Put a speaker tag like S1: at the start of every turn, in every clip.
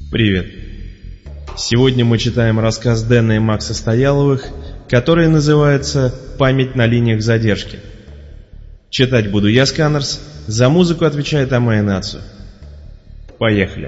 S1: Привет. Сегодня мы читаем рассказ Дэна и Макса Стояловых, который называется «Память на линиях задержки». Читать буду я, Сканерс, за музыку отвечает Амэ Нацу. Поехали.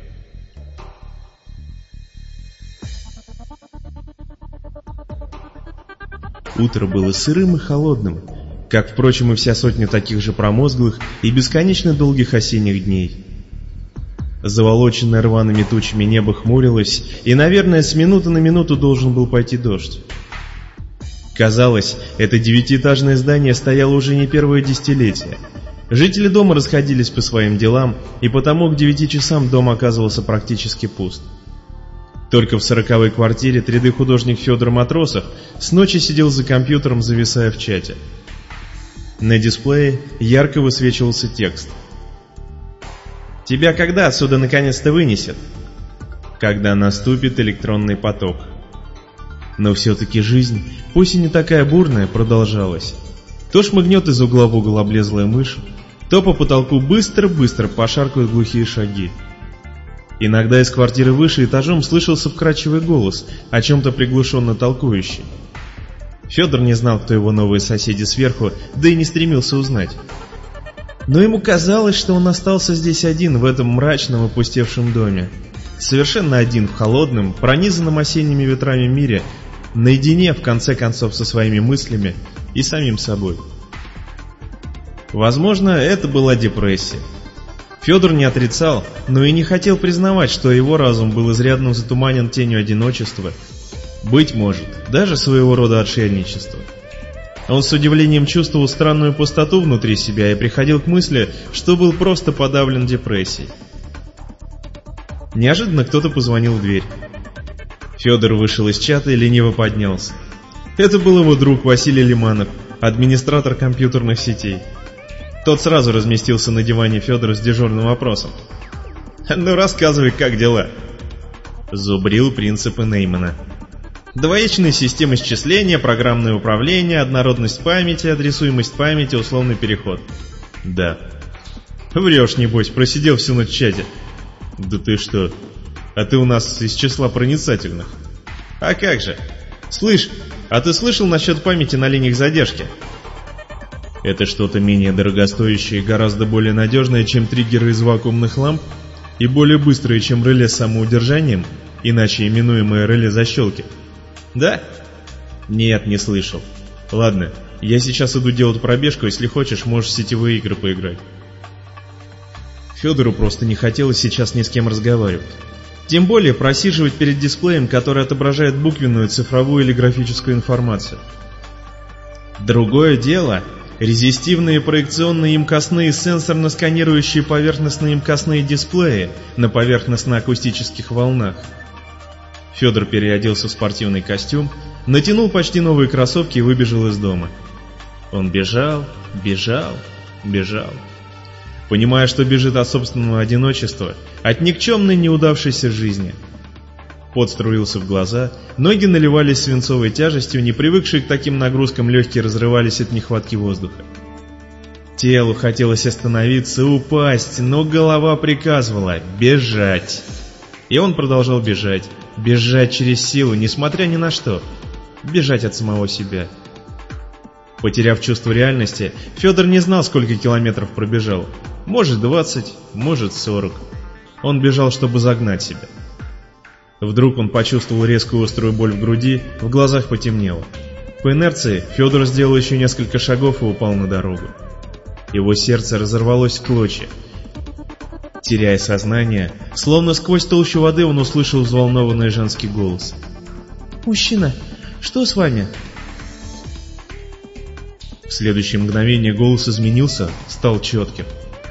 S1: Утро было сырым и холодным, как, впрочем, и вся сотня таких же промозглых и бесконечно долгих осенних дней. Заволоченное рваными тучами небо хмурилось, и, наверное, с минуты на минуту должен был пойти дождь. Казалось, это девятиэтажное здание стояло уже не первое десятилетие. Жители дома расходились по своим делам, и потому к 9 часам дом оказывался практически пуст. Только в 40-й квартире 3D-художник Федор Матросов с ночи сидел за компьютером, зависая в чате. На дисплее ярко высвечивался текст. «Тебя когда отсюда наконец-то вынесет?» «Когда наступит электронный поток». Но все-таки жизнь, пусть и не такая бурная, продолжалась. То шмыгнет из угла в угол облезлая мышь, то по потолку быстро-быстро пошаркают глухие шаги. Иногда из квартиры выше этажом слышался вкрадчивый голос, о чем-то приглушенно толкующий. Федор не знал, кто его новые соседи сверху, да и не стремился узнать. Но ему казалось, что он остался здесь один, в этом мрачном опустевшем доме. Совершенно один в холодном, пронизанном осенними ветрами мире, наедине, в конце концов, со своими мыслями и самим собой. Возможно, это была депрессия. Федор не отрицал, но и не хотел признавать, что его разум был изрядно затуманен тенью одиночества, быть может, даже своего рода отшельничества. Он с удивлением чувствовал странную пустоту внутри себя и приходил к мысли, что был просто подавлен депрессией. Неожиданно кто-то позвонил в дверь. Федор вышел из чата и лениво поднялся. Это был его друг Василий Лиманов, администратор компьютерных сетей. Тот сразу разместился на диване Федора с дежурным вопросом. «Ну рассказывай, как дела?» Зубрил принципы Неймана. Двоичные системы счисления, программное управление, однородность памяти, адресуемость памяти, условный переход. Да. Врешь, небось, просидел всю ночь в чате. Да ты что? А ты у нас из числа проницательных. А как же? Слышь, а ты слышал насчет памяти на линиях задержки? Это что-то менее дорогостоящее и гораздо более надежное, чем триггеры из вакуумных ламп, и более быстрое, чем реле с самоудержанием, иначе именуемое реле защелки. Да? Нет, не слышал. Ладно, я сейчас иду делать пробежку, если хочешь, можешь в сетевые игры поиграть. Федору просто не хотелось сейчас ни с кем разговаривать. Тем более просиживать перед дисплеем, который отображает буквенную, цифровую или графическую информацию. Другое дело — резистивные проекционные имкостные сенсорно-сканирующие поверхностные имкостные дисплеи на поверхностно-акустических волнах. Федор переоделся в спортивный костюм, натянул почти новые кроссовки и выбежал из дома. Он бежал. Понимая, что бежит от собственного одиночества, от никчемной неудавшейся жизни. Пот струился в глаза, ноги наливались свинцовой тяжестью, не привыкшие к таким нагрузкам легкие разрывались от нехватки воздуха. Телу хотелось остановиться, упасть, но голова приказывала бежать. И он продолжал бежать через силу, несмотря ни на что, бежать от самого себя. Потеряв чувство реальности, Федор не знал, сколько километров пробежал. Может 20, может 40. Он бежал, чтобы загнать себя. Вдруг он почувствовал резкую острую боль в груди, в глазах потемнело. По инерции Федор сделал еще несколько шагов и упал на дорогу. Его сердце разорвалось в клочья. Теряя сознание, словно сквозь толщу воды он услышал взволнованный женский голос. «Мужчина, что с вами?» В следующее мгновение голос изменился, стал четким.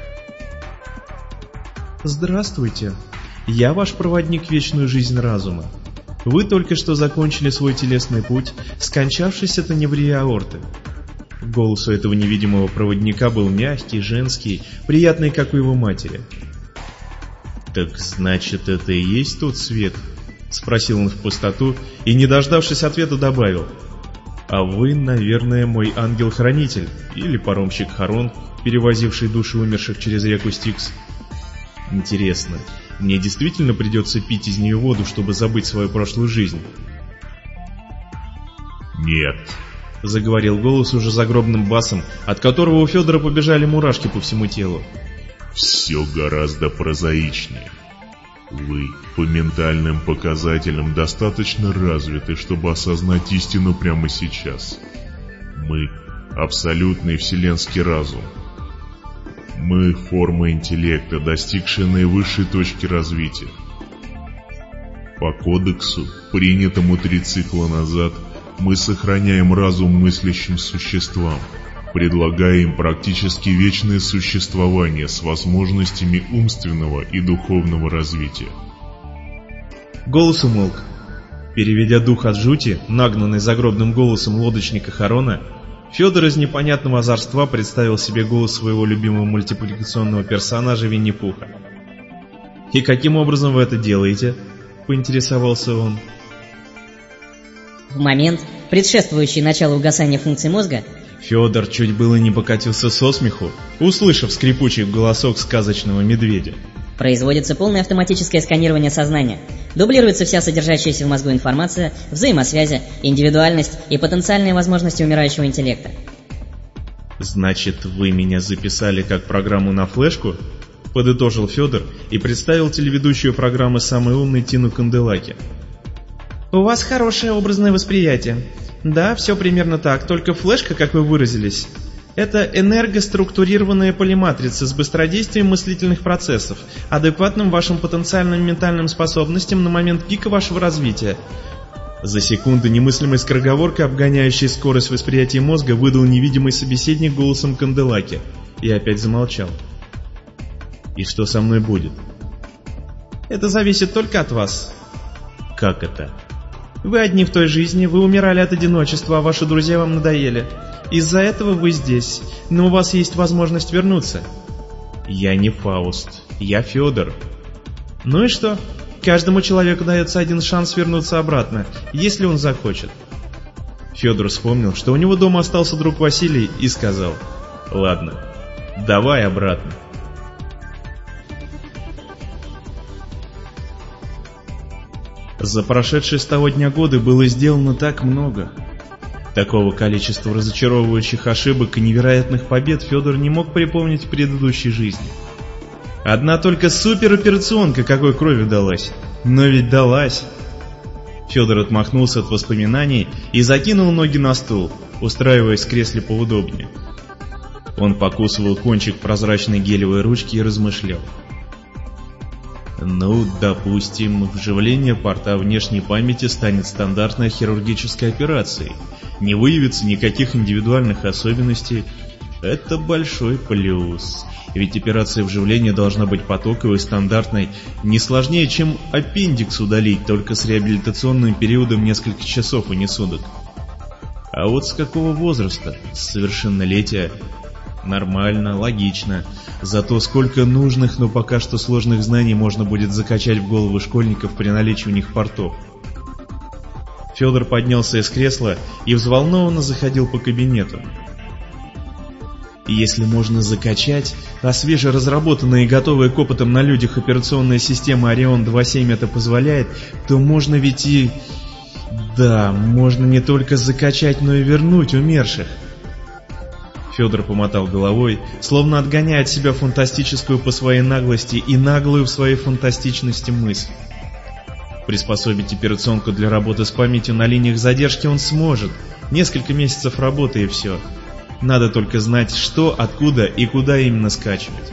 S1: «Здравствуйте, я ваш проводник в вечную жизнь разума. Вы только что закончили свой телесный путь, скончавшись от аневрии аорты». Голос у этого невидимого проводника был мягкий, женский, приятный, как у его матери. «Так значит, это и есть тот свет?» — спросил он в пустоту и, не дождавшись ответа, добавил. «А вы, наверное, мой ангел-хранитель или паромщик Харон, перевозивший души умерших через реку Стикс». Интересно, мне действительно придется пить из нее воду, чтобы забыть свою прошлую жизнь?
S2: «Нет»,
S1: — заговорил голос уже загробным басом, от которого у Федора побежали мурашки по всему телу.
S2: «все гораздо прозаичнее. Вы по ментальным показателям достаточно развиты, чтобы осознать истину прямо сейчас. Мы — абсолютный вселенский разум. Мы — форма интеллекта, достигшая наивысшей точки развития. По кодексу, принятому 3 цикла назад, мы сохраняем разум мыслящим существам, предлагая им практически вечное существование с возможностями умственного и духовного развития».
S1: Голос умолк. Переведя дух от жути, нагнанный загробным голосом лодочника Харона, Федор из непонятного озорства представил себе голос своего любимого мультипликационного персонажа Винни-Пуха. «И каким образом вы это делаете?» — поинтересовался он.
S3: В момент, предшествующий началу угасания функций мозга,
S1: Федор чуть было не покатился со смеху, услышав скрипучий голосок сказочного медведя.
S3: производится полное автоматическое сканирование сознания, дублируется вся содержащаяся в мозгу информация, взаимосвязи, индивидуальность и потенциальные возможности умирающего интеллекта.
S1: «Значит, вы меня записали как программу на флешку?» — подытожил Федор и представил телеведущую программы «Самый умный» Тину Канделаки. «У вас хорошее образное восприятие. Да, все примерно так, только флешка, как вы выразились, это энергоструктурированная полиматрица с быстродействием мыслительных процессов, адекватным вашим потенциальным ментальным способностям на момент пика вашего развития». За секунду немыслимой скороговоркой, обгоняющей скорость восприятия мозга, выдал невидимый собеседник голосом Канделаки и опять замолчал. «И что со мной будет?» «Это зависит только от вас». «Как это?» «Вы одни в той жизни, вы умирали от одиночества, а ваши друзья вам надоели. Из-за этого вы здесь, но у вас есть возможность вернуться». «Я не Фауст, я Федор». «Ну и что? Каждому человеку дается один шанс вернуться обратно, если он захочет». Федор вспомнил, что у него дома остался друг Василий, и сказал: «Ладно, давай обратно». За прошедшие с того дня годы было сделано так много. Такого количества разочаровывающих ошибок и невероятных побед Федор не мог припомнить в предыдущей жизни. Одна только супероперационка какой кровью далась. Но ведь далась. Федор отмахнулся от воспоминаний и закинул ноги на стул, устраиваясь в кресле поудобнее. Он покусывал кончик прозрачной гелевой ручки и размышлял. Ну, допустим, вживление порта внешней памяти станет стандартной хирургической операцией. Не выявится никаких индивидуальных особенностей. Это большой плюс. Ведь операция вживления должна быть потоковой, стандартной, не сложнее, чем аппендикс удалить, только с реабилитационным периодом несколько часов, а не суток. А вот с какого возраста? С совершеннолетия? Нормально, логично. Зато сколько нужных, но пока что сложных знаний можно будет закачать в головы школьников при наличии у них портов. Федор поднялся из кресла и взволнованно заходил по кабинету. Если можно закачать, а свежеразработанная и готовая к опытам на людях операционная система Орион 2.7 это позволяет, то можно ведь и... Да, можно не только закачать, но и вернуть умерших. Федор помотал головой, словно отгоняя от себя фантастическую по своей наглости и наглую в своей фантастичности мысль. Приспособить операционку для работы с памятью на линиях задержки он сможет. Несколько месяцев работы и все. Надо только знать, что, откуда и куда именно скачивать.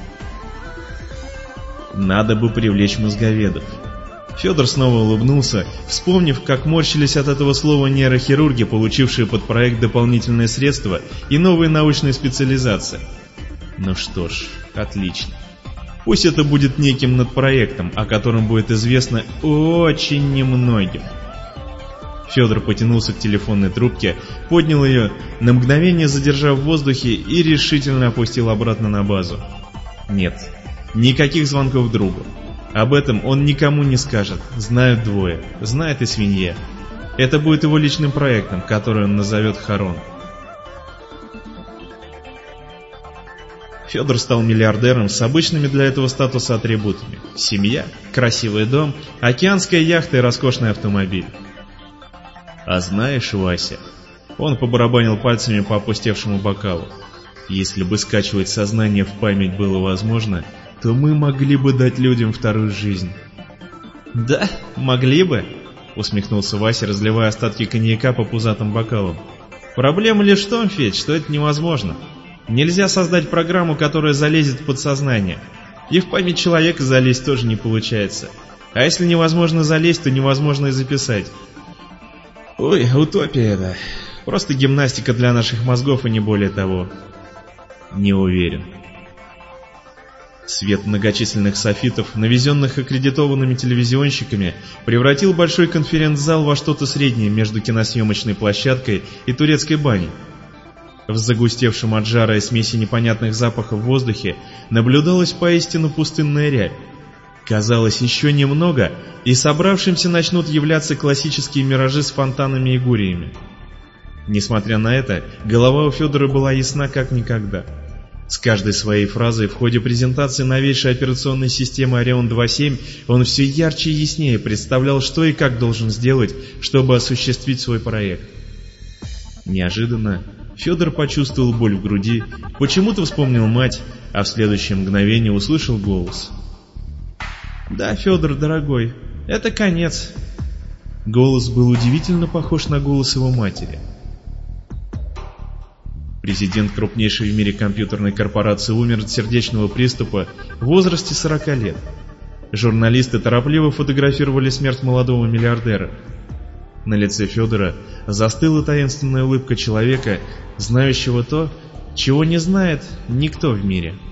S1: Надо бы привлечь мозговедов. Федор снова улыбнулся, вспомнив, как морщились от этого слова нейрохирурги, получившие под проект дополнительные средства и новые научные специализации. Ну что ж, отлично. Пусть это будет неким надпроектом, о котором будет известно очень немногим. Федор потянулся к телефонной трубке, поднял ее, на мгновение задержав в воздухе и решительно опустил обратно на базу. Нет, никаких звонков другу. Об этом он никому не скажет, знают двое, знает и свинья. Это будет его личным проектом, который он назовет Харон. Федор стал миллиардером с обычными для этого статуса атрибутами: семья, красивый дом, океанская яхта и роскошный автомобиль. А знаешь, Вася, он побарабанил пальцами по опустевшему бокалу, если бы скачивать сознание в память было возможно, то мы могли бы дать людям вторую жизнь. Да, могли бы, усмехнулся Вася, разливая остатки коньяка по пузатым бокалам. Проблема лишь в том, Федь, что это невозможно. Нельзя создать программу, которая залезет в подсознание. И в память человека залезть тоже не получается. А если невозможно залезть, то невозможно и записать. Ой, утопия это. Просто гимнастика для наших мозгов и не более того. Не уверен. Свет многочисленных софитов, навезенных аккредитованными телевизионщиками, превратил большой конференц-зал во что-то среднее между киносъемочной площадкой и турецкой баней. В загустевшем от жара и смеси непонятных запахов в воздухе наблюдалась поистину пустынная рябь. Казалось, еще немного, и собравшимся начнут являться классические миражи с фонтанами и гуриями. Несмотря на это, голова у Федора была ясна как никогда. С каждой своей фразой в ходе презентации новейшей операционной системы Орион 2.7 он все ярче и яснее представлял, что и как должен сделать, чтобы осуществить свой проект. Неожиданно Федор почувствовал боль в груди, почему-то вспомнил мать, а в следующее мгновение услышал голос. «Да, Федор, дорогой, это конец». Голос был удивительно похож на голос его матери. Президент крупнейшей в мире компьютерной корпорации умер от сердечного приступа в возрасте 40 лет. Журналисты торопливо фотографировали смерть молодого миллиардера. На лице Федора застыла таинственная улыбка человека, знающего то, чего не знает никто в мире.